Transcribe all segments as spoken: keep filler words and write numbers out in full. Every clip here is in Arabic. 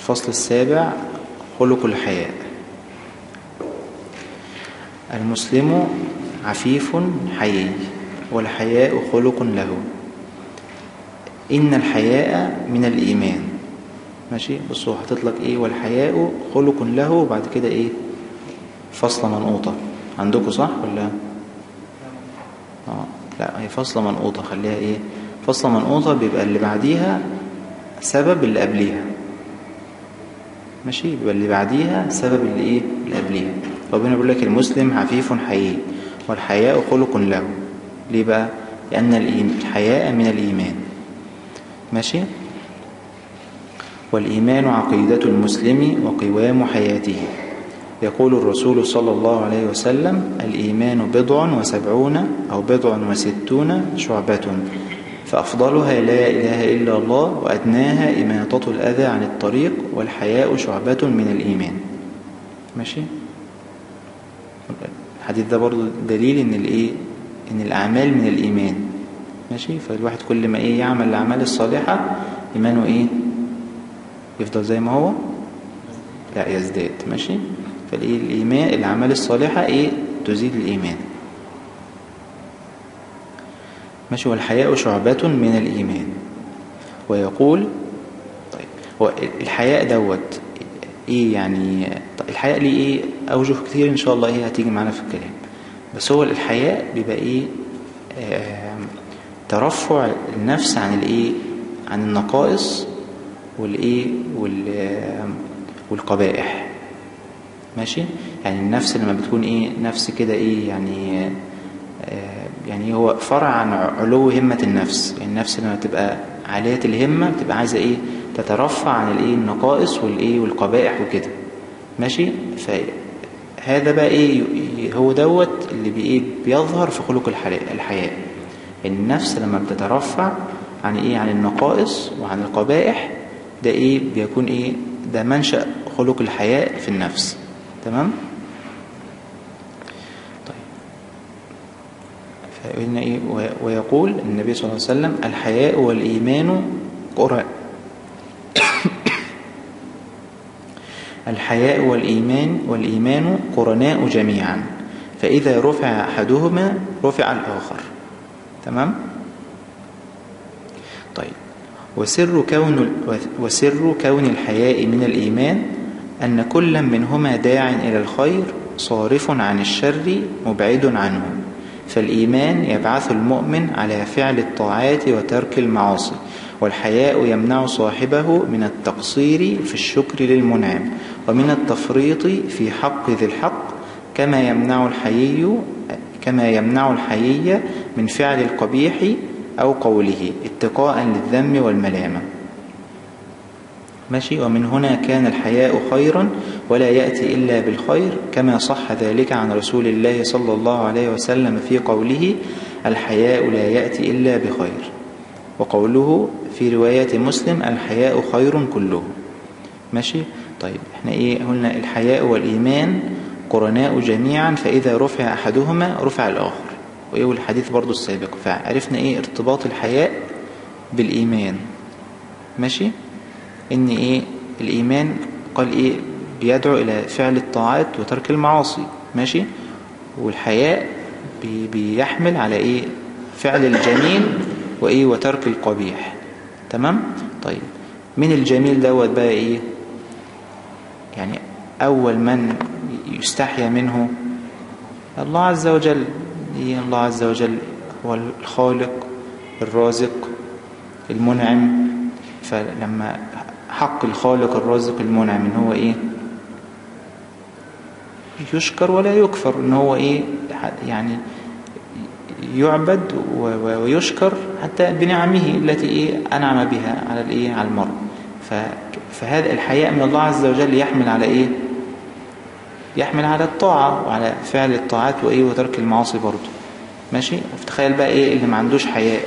الفصل السابع: خلق الحياء. المسلم عفيف حيي، والحياء خلق له. إن الحياء من الإيمان. ماشي، بصوا هتطلق إيه؟ والحياء خلق له، وبعد كده إيه؟ فصلة منقوطة. عندكم صح ولا؟ آه لا، هي فصلة منقوطة، خليها إيه؟ فصلة منقوطة بيبقى اللي بعديها سبب اللي قبليها. ماشي، بيبقى اللي بعديها سبب اللي إيه؟ اللي قبليها. ربنا بيقول لك المسلم عفيف حيي والحياء خلق له. ليه بقى؟ لأن الحياء من الإيمان. ماشي. والإيمان عقيدة المسلم وقوام حياته. يقول الرسول صلى الله عليه وسلم: الإيمان بضع وسبعون أو بضع وستون شعبة، فأفضلها لا إله إلا الله، وأدناها إماطة الأذى عن الطريق، والحياء شعبة من الإيمان. ماشي. الحديث ده برضو دليل إن الإيه؟ إن الأعمال من الإيمان. ماشي. فالواحد كل ما إيه يعمل الأعمال الصالحة إيمانه إيه؟ يفضل زي ما هو؟ لا، يزداد. ماشي. فالإيه الإيمان، الأعمال الصالحة إيه؟ تزيد الإيمان. ماشي. والحياء شعبة من الإيمان. ويقول طيب هو الحياء دوت إيه يعني؟ الحياء ليه إيه أوجه كتير إن شاء الله، إيه هتيجي معنا في الكلام. بس هو الحياء بيبقى إيه؟ آه ترفع النفس عن الإيه؟ عن النقائص والإيه؟ والقبائح. ماشي. يعني النفس لما بتكون إيه؟ نفس كده إيه يعني؟ آه يعني هو فرع عن علو همة النفس. يعني النفس لما تبقى عالية الهمة بتبقى عايزة إيه؟ تترفع عن الإيه؟ النقائص والإيه؟ والقبائح وكده. ماشي. فهذا بقى إيه؟ هو دوت اللي بإيه؟ بيظهر في خلق الحياء. النفس لما بتترفع عن إيه؟ عن النقائص وعن القبائح، ده إيه؟ بيكون إيه؟ ده منشأ خلق الحياء في النفس. تمام؟ طيب فإن إيه؟ ويقول النبي صلى الله عليه وسلم: الحياء والإيمان قران الحياء والإيمان والإيمان قرناء جميعا، فإذا رفع أحدهما رفع الآخر. تمام؟ طيب وسر كون وسر كون الحياء من الإيمان أن كل منهما داع إلى الخير صارف عن الشر مبعد عنه. فالإيمان يبعث المؤمن على فعل الطاعات وترك المعاصي، والحياء يمنع صاحبه من التقصير في الشكر للمنعم ومن التفريط في حق ذي الحق، كما يمنع الحيي كما يمنع الحيي من فعل القبيح أو قوله اتقاء للذم والملامة. ماشي. ومن هنا كان الحياء خيرا ولا يأتي إلا بالخير، كما صح ذلك عن رسول الله صلى الله عليه وسلم في قوله: الحياء لا يأتي إلا بخير. وقوله في رواية مسلم: الحياء خير كله. ماشي. طيب احنا ايه قلنا؟ الحياء والإيمان قرناء جميعا، فإذا رفع أحدهما رفع الآخر. وإيه الحديث برضو السابق، فعرفنا إيه ارتباط الحياء بالإيمان. ماشي. إن إيه الإيمان قال إيه؟ بيدعو إلى فعل الطاعات وترك المعاصي. ماشي. والحياء بي بيحمل على إيه؟ فعل الجميل وإيه؟ وترك القبيح. تمام. طيب من الجميل دوت بقى إيه؟ يعني أول من يستحيا منه الله عز وجل. إيه الله عز وجل؟ هو الخالق الرازق المنعم. فلما حق الخالق الرازق المنعم إن هو إيه؟ يشكر ولا يكفر. إن هو إيه؟ يعني يعبد ويشكر حتى بنعمه التي إيه؟ أنعم بها على الإيه؟ على المرء. فهذا الحياء من الله عز وجل يحمل على إيه؟ يحمل على الطاعة وعلى فعل الطاعات وإيه؟ وترك المعاصي برضه. ماشي. فتخيل بقى إيه اللي ما عندوش حياء؟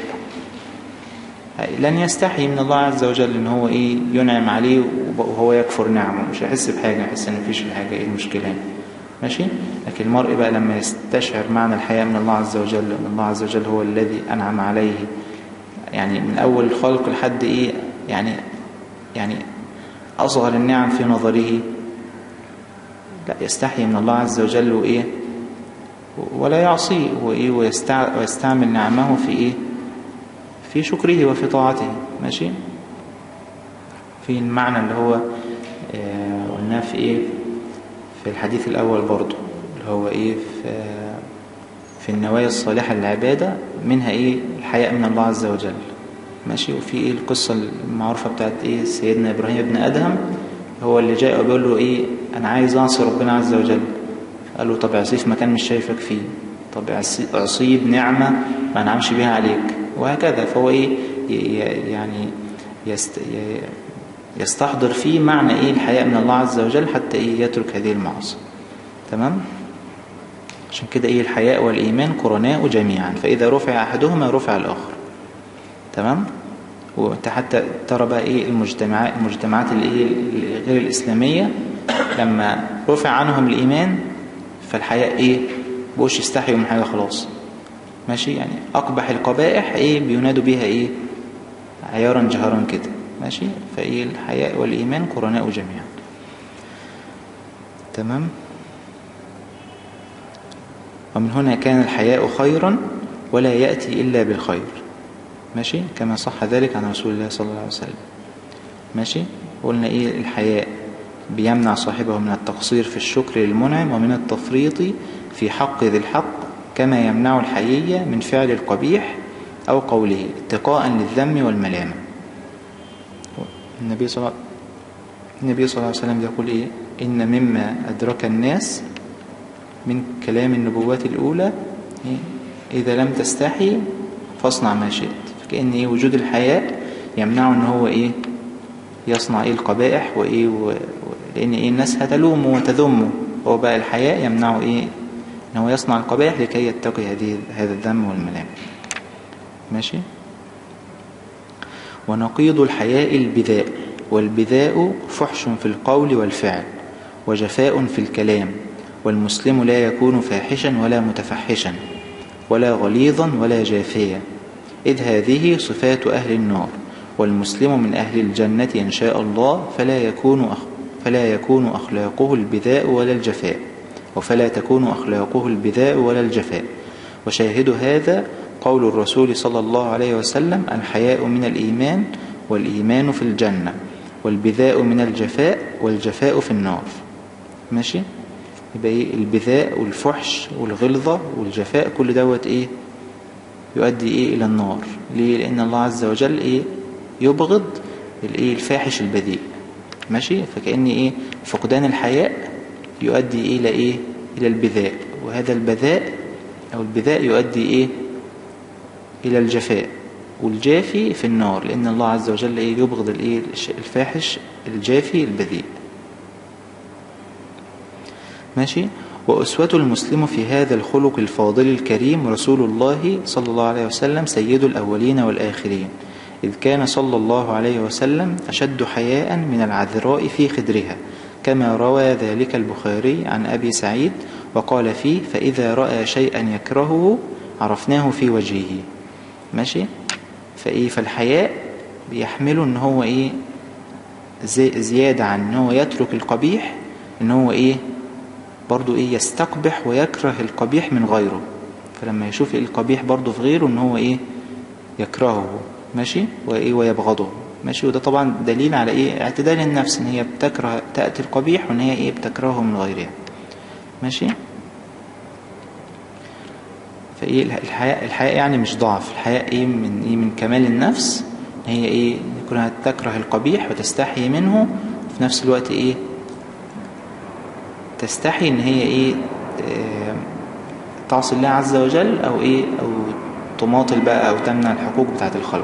لن يستحي من الله عز وجل إن هو إيه؟ ينعم عليه وهو يكفر نعمه، مش هيحس بحاجة، يحس إن مفيش حاجة. إيه المشكلة؟ ماشي. لكن المرء بقى لما يستشعر معنى الحياء من الله عز وجل، ان الله عز وجل هو الذي أنعم عليه، يعني من أول الخلق لحد إيه؟ يعني يعني أصغر النعم في نظره؟ لا، يستحي من الله عز وجل وإيه ولا يعصيه وإيه ويستعمل نعمه في إيه في شكره وفي طاعته. ماشي. في المعنى اللي هو آه قلناه في إيه في الحديث الأول برضو، اللي هو إيه في, في النوايا الصالحة للعبادة، منها إيه الحياء من الله عز وجل. ماشي. وفي إيه القصة المعروفة بتاعت إيه سيدنا إبراهيم ابن أدهم، هو اللي جاء وبيقول له إيه أنا عايز أعصي ربنا عز وجل. قال له طب اعصيه في مكان مش شايفك فيه، طب اعصيه بنعمة ما أنعمش بها عليك، وهكذا. فهو إيه يعني يست يستحضر فيه معنى إيه الحياء من الله عز وجل حتى إيه يترك هذه المعاصي. تمام. عشان كده إيه الحياء والإيمان قرناء جميعا، فإذا رفع أحدهما رفع الآخر. تمام. وانت حتى ترى بقى ايه المجتمعات المجتمعات اللي ايه غير الاسلاميه لما رفع عنهم الايمان فالحياء ايه بقوش يستحيوا من حاجه خلاص. ماشي. يعني اقبح القبائح ايه بينادوا بيها ايه عيارا جهرا كده. ماشي. فايه الحياء والايمان قرناء جميعا. تمام. ومن هنا كان الحياء خيرا ولا ياتي الا بالخير. ماشي. كما صح ذلك عن رسول الله صلى الله عليه وسلم. ماشي. قلنا ايه الحياء بيمنع صاحبه من التقصير في الشكر للمنعم ومن التفريط في حق ذي الحق، كما يمنع الحيية من فعل القبيح أو قوله اتقاء للذم والملامة. النبي صلى النبي صلى الله عليه وسلم يقول ايه إن مما أدرك الناس من كلام النبوات الأولى إيه؟ إذا لم تستحي فاصنع ما شئت. كأن إيه وجود الحياء يمنعه إن هو إيه يصنع إيه القبائح وإيه و... لأن إيه الناس هتلومه وتذمه، هو بقى الحياء يمنعه إيه إن هو يصنع القبائح لكي يتقي هذه هذا الذم والملام. ماشي. ونقيض الحياء البذاء، والبذاء فحش في القول والفعل وجفاء في الكلام، والمسلم لا يكون فاحشا ولا متفحشا ولا غليظا ولا جافيا، إذ هذه صفات أهل النار، والمسلم من أهل الجنة إن شاء الله، فلا يكون أخ فلا يكون أخلاقه البذاء ولا الجفاء، وفلا تكون أخلاقه البذاء ولا الجفاء. وشاهد هذا قول الرسول صلى الله عليه وسلم الحياء من الإيمان والإيمان في الجنة، والبذاء من الجفاء والجفاء في النار. ماشي. يبقى إيه البذاء والفحش والغلظة والجفاء كل دوت إيه يؤدي إيه إلى النار. ليه؟ لأن الله عز وجل إيه يبغض الإيه الفاحش البذيء. ماشي. فكأن إيه فقدان الحياء يؤدي إيه إلى إيه إلى البذاء، وهذا البذاء أو البذاء يؤدي إيه إلى الجفاء، والجافي في النار، لأن الله عز وجل إيه يبغض الإيه الفاحش الجافي البذيء. ماشي. وأسوة المسلم في هذا الخلق الفاضل الكريم رسول الله صلى الله عليه وسلم سيد الأولين والآخرين، إذ كان صلى الله عليه وسلم أشد حياء من العذراء في خدرها، كما روى ذلك البخاري عن أبي سعيد وقال فيه فإذا رأى شيئا يكرهه عرفناه في وجهه. ماشي. فإيه فالحياء بيحمله إن هو إيه زي زيادة عن إن هو يترك القبيح، إن هو إيه برضو إيه يستقبح ويكره القبيح من غيره، فلما يشوف القبيح برضو في غيره إن هو إيه يكرهه. ماشي. وإيه ويبغضه. ماشي. وده طبعا دليل على إيه اعتدال النفس، إن هي بتكره تأتي القبيح وإن هي إيه بتكرهه من غيرها. ماشي. فإيه الحياء الحياء يعني مش ضعف، الحياء إيه من إيه من كمال النفس، إن هي إيه يكونها تكره القبيح وتستحي منه، وفي نفس الوقت إيه تستحي إن هي إيه تعصي الله عز وجل أو إيه أو تماطل بقى أو تمنع الحقوق بتاعت الخلق.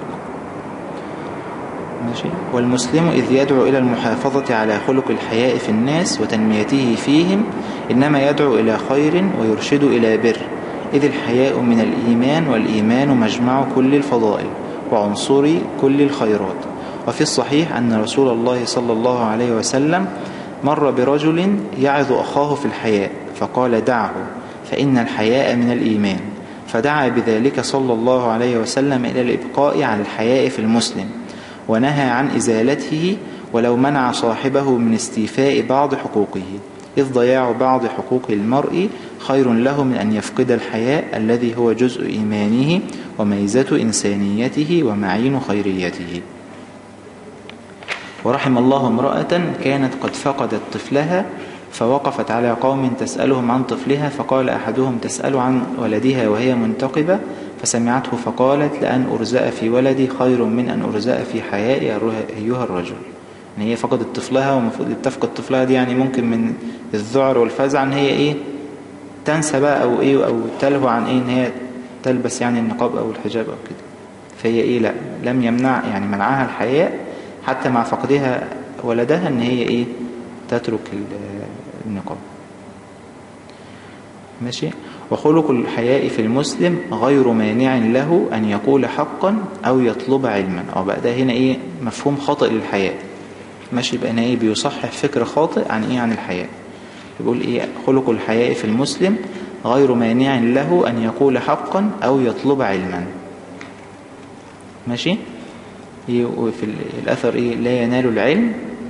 ماشي. والمسلم إذ يدعو إلى المحافظة على خلق الحياء في الناس وتنميته فيهم إنما يدعو إلى خير ويرشد إلى بر، إذ الحياء من الإيمان، والإيمان مجمع كل الفضائل وعنصر كل الخيرات. وفي الصحيح أن رسول الله صلى الله عليه وسلم مر برجل يعظ أخاه في الحياء فقال دعه فإن الحياء من الإيمان، فدعا بذلك صلى الله عليه وسلم إلى الإبقاء على الحياء في المسلم، ونهى عن إزالته ولو منع صاحبه من استيفاء بعض حقوقه، إذ ضياع بعض حقوق المرء خير له من أن يفقد الحياء الذي هو جزء إيمانه وميزة إنسانيته ومعين خيريته. ورحم الله امرأة كانت قد فقدت طفلها فوقفت على قوم تسألهم عن طفلها، فقال أحدهم تسأل عن ولدها وهي منتقبة، فسمعته فقالت لأن أرزأ في ولدي خير من أن أرزأ في حيائي أيها الرجل. يعني هي فقدت طفلها، ومفروض تفقد طفلها دي يعني ممكن من الذعر والفزع ان هي ايه تنسى بقى او ايه او تلهو عن ايه ان هي تلبس يعني النقاب او الحجاب او كده. فهي ايه لا لم يمنع يعني منعها الحياء حتى مع فقدها ولدها ان هي ايه تترك النقاب. ماشي. وخلق الحياء في المسلم غير مانع له أن يقول حقا أو يطلب علما. أو بقى ده هنا إيه مفهوم خاطئ للحياء. ماشي. بقى هنا إيه بيصحح فكر خاطئ عن إيه عن الحياء. يقول إيه خلق الحياء في المسلم غير مانع له أن يقول حقا أو يطلب علما. ماشي. وفي الأثر إيه لا ينال العلم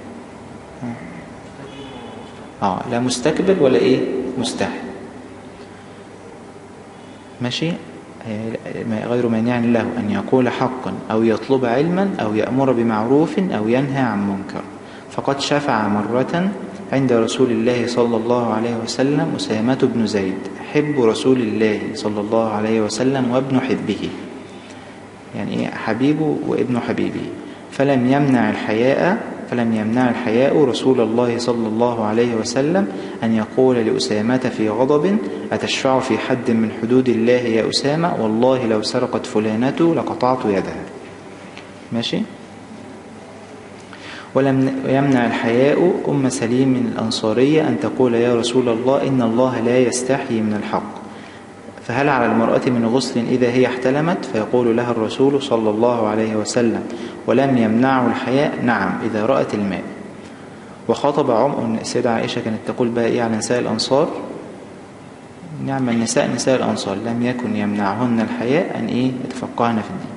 آه لا مستكبر ولا إيه مستحي. ماشي. غير مانع له أن يقول حقا أو يطلب علما أو يأمر بمعروف أو ينهى عن منكر. فقد شفع مرة عند رسول الله صلى الله عليه وسلم أسامة بن زيد حب رسول الله صلى الله عليه وسلم وابن حبه، يعني حبيبه وابن حبيبه. فلم يمنع الحياء فلم يمنع الحياء رسول الله صلى الله عليه وسلم أن يقول لأسامة في غضب أتشفع في حد من حدود الله يا أسامة والله لو سرقت فلانة لقطعت يدها. ماشي. ولم يمنع الحياء أم سليم الأنصارية أن تقول يا رسول الله إن الله لا يستحيي من الحق، فهل على المرأة من غسل إذا هي احتلمت؟ فيقول لها الرسول صلى الله عليه وسلم ولم يمنعه الحياء نعم إذا رأت الماء. وخاطب عمر السيدة عائشة كانت تقول بقى إيه على نساء الأنصار نعم النساء نساء الأنصار لم يكن يمنعهن الحياء أن إيه يتفقهن في الدين.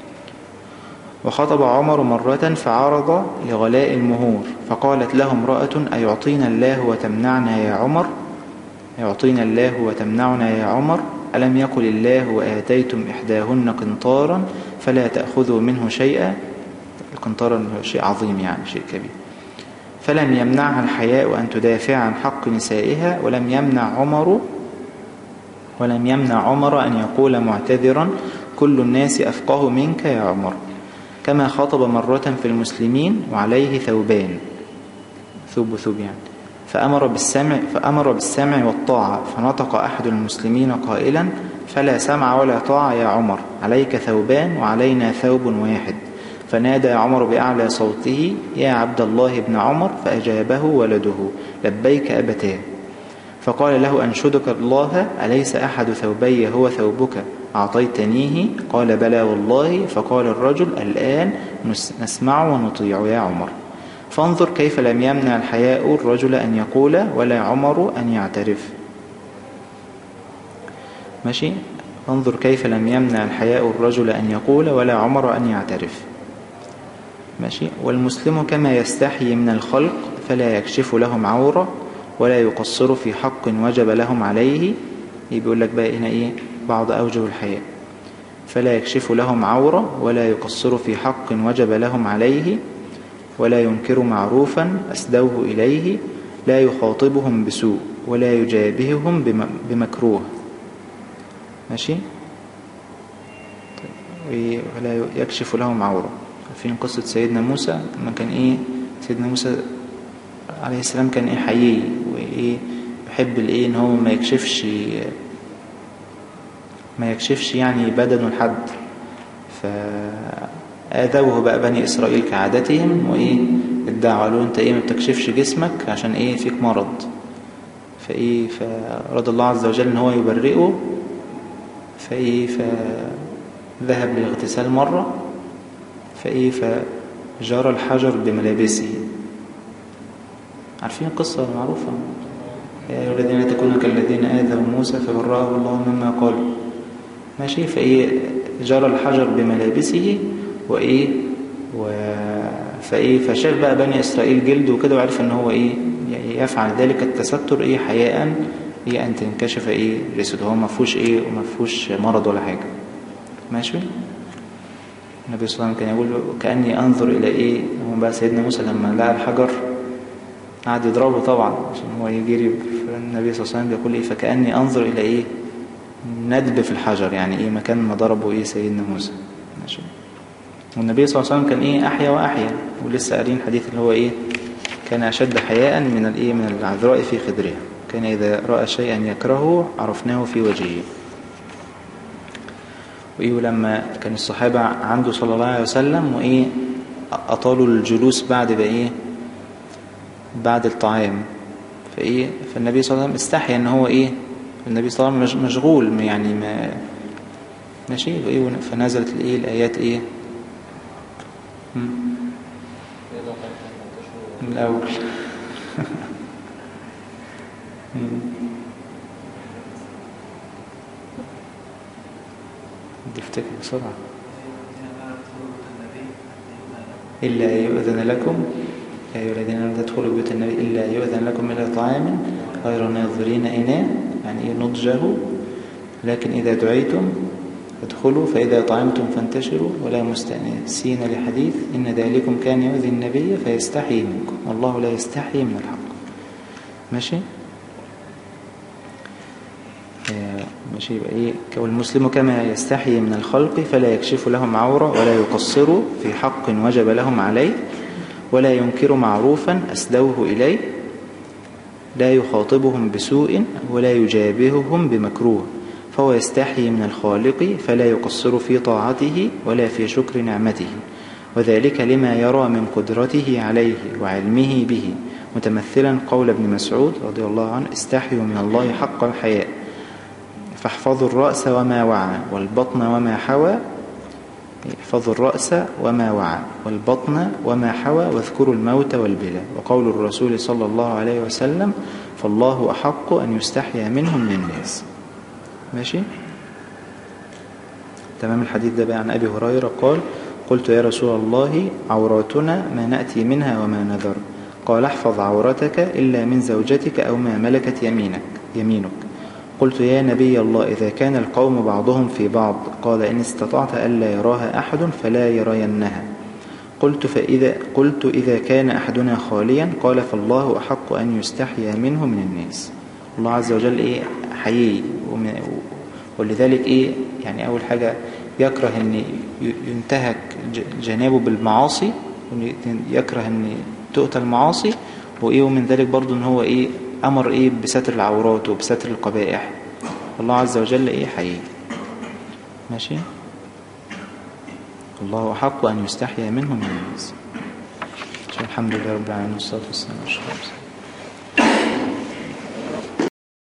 وخطب عمر مرة فعرض لغلاء المهور فقالت له امرأة أيعطينا الله وتمنعنا يا عمر يعطينا الله وتمنعنا يا عمر ألم يقل الله وآتيتم إحداهن قنطارا فلا تأخذوا منه شيئا. القنطار شيء عظيم يعني شيء كبير. فلم يمنعها الحياء أن تدافع عن حق نسائها ولم يمنع عمر ولم يمنع عمر أن يقول معتذرا كل الناس أفقه منك يا عمر. كما خاطب مرة في المسلمين وعليه ثوبان ثوب ثوب يعني فأمر بالسمع فأمر بالسمع والطاعة فنطق أحد المسلمين قائلا فلا سمع ولا طاعة يا عمر عليك ثوبان وعلينا ثوب واحد. فنادى عمر بأعلى صوته يا عبد الله بن عمر فأجابه ولده لبيك أبتاه. فقال له أنشدك الله أليس أحد ثوبي هو ثوبك أعطيتنيه؟ قال بلى والله. فقال الرجل الآن نسمع ونطيع يا عمر. فانظر كيف لم يمنع الحياء الرجل أن يقول ولا عمر أن يعترف. ماشي. فانظر كيف لم يمنع الحياء الرجل أن يقول ولا عمر أن يعترف. ماشي. والمسلم كما يستحي من الخلق فلا يكشف لهم عورة ولا يقصر في حق وجب لهم عليه. يقول لك بقى هنا إيه بعض أوجه الحياء فلا يكشف لهم عورة ولا يقصر في حق وجب لهم عليه ولا ينكر معروفا أسدوه إليه لا يخاطبهم بسوء ولا يجابههم بمكروه. ماشي. طيب. ولا يكشف لهم عورة. في قصة سيدنا موسى لما كان إيه سيدنا موسى عليه السلام كان إيه حيي وإيه يحب الإيه إن هو ما يكشفش ما يكشفش يعني بدنه لحد. فآذوه بقى بني إسرائيل كعادتهم وإيه ادعوا له أنت إيه ما بتكشفش جسمك عشان إيه فيك مرض. فإيه فرضى الله عز وجل إن هو يبرئه. فإيه فذهب للاغتسال مرة فإيه فجرى الحجر بملابسه. عارفين القصة المعروفة يا أيها الذين لا تكونوا كالذين آذوا موسى فبرأه الله مما قالوا. ماشي. فإيه جرى الحجر بملابسه وإيه فايه فشاف بقى بني اسرائيل جلد وكده، وعرف ان هو ايه يفعل ذلك التستر ايه حياء ايه ان تنكشف ايه جسده، هو ما فيهوش ايه وما فيهوش مرض ولا حاجه. ماشي. النبي صلى الله عليه وسلم كان يقول كأني انظر الى ايه، هو بقى سيدنا موسى لما لقى الحجر قعد يضربه طبعا عشان هو يجري، فالنبي صلى الله عليه وسلم بيقول ايه فكأني انظر الى ايه ندب في الحجر، يعني ايه مكان ما ضربه ايه سيدنا موسى. ماشي. والنبي صلى الله عليه وسلم كان ايه احيا واحيا، ولسه قارين حديث اللي هو ايه كان اشد حياء من الايه من العذراء في خدرها، كان اذا راى شيئا يكرهه عرفناه في وجهه. وايه ولما كان الصحابه عنده صلى الله عليه وسلم وايه اطالوا الجلوس بعد بايه بعد الطعام، فايه فالنبي صلى الله عليه وسلم استحيا ان هو ايه النبي صلى الله عليه وسلم مشغول يعني ما ماشي. وايه فنزلت الايه الايات ايه من الاول تفتكر بسرعه إلا يؤذن لكم يا أيها الذين آمنوا لا تدخلوا بيوت النبي إلا يؤذن لكم إلى طعام غير ناظرين إناه، يعني إيه نضجه، لكن إذا دعيتم فادخلوا فإذا طعمتم فانتشروا ولا مستأنسين لحديث إن ذلكم كان يؤذي النبي فيستحي منكم والله لا يستحي من الحق. ماشي. ماشي. يبقى ايه والمسلم كما يستحي من الخلق فلا يكشف لهم عورة ولا يقصر في حق وجب لهم عليه ولا ينكر معروفا أسدوه إليه، لا يخاطبهم بسوء ولا يجابههم بمكروه، فهو يستحي من الخالق فلا يقصر في طاعته ولا في شكر نعمته، وذلك لما يرى من قدرته عليه وعلمه به، متمثلا قول ابن مسعود رضي الله عنه استحيوا من الله حق الحياء فاحفظوا الرأس وما وعى والبطن وما حوى، احفظوا الرأس وما وعى والبطن وما حوى واذكروا الموت والبلى، وقول الرسول صلى الله عليه وسلم فالله أحق أن يستحيا منهم من الناس. ماشي. تمام. الحديث ده بقى عن أبي هريرة قال قلت يا رسول الله عوراتنا ما نأتي منها وما نذر، قال احفظ عورتك إلا من زوجتك أو ما ملكت يمينك يمينك قلت يا نبي الله إذا كان القوم بعضهم في بعض، قال إن استطعت ألا يراها أحد فلا يرينها، قلت فإذا قلت إذا كان أحدنا خاليا، قال فالله أحق أن يستحيا منه من الناس. الله عز وجل إيه حيي، ولذلك إيه يعني أول حاجة يكره أن ينتهك جنابه بالمعاصي، يكره أن تؤتى المعاصي، وإيه ومن ذلك برضو أن هو إيه أمر إيه بستر العورات وبستر القبائح. الله عز وجل إيه حيي. ماشي. الله أحق أن يستحيا منهم من الناس. الحمد لله رب العالمين والصلاة والسلام على رسول الله.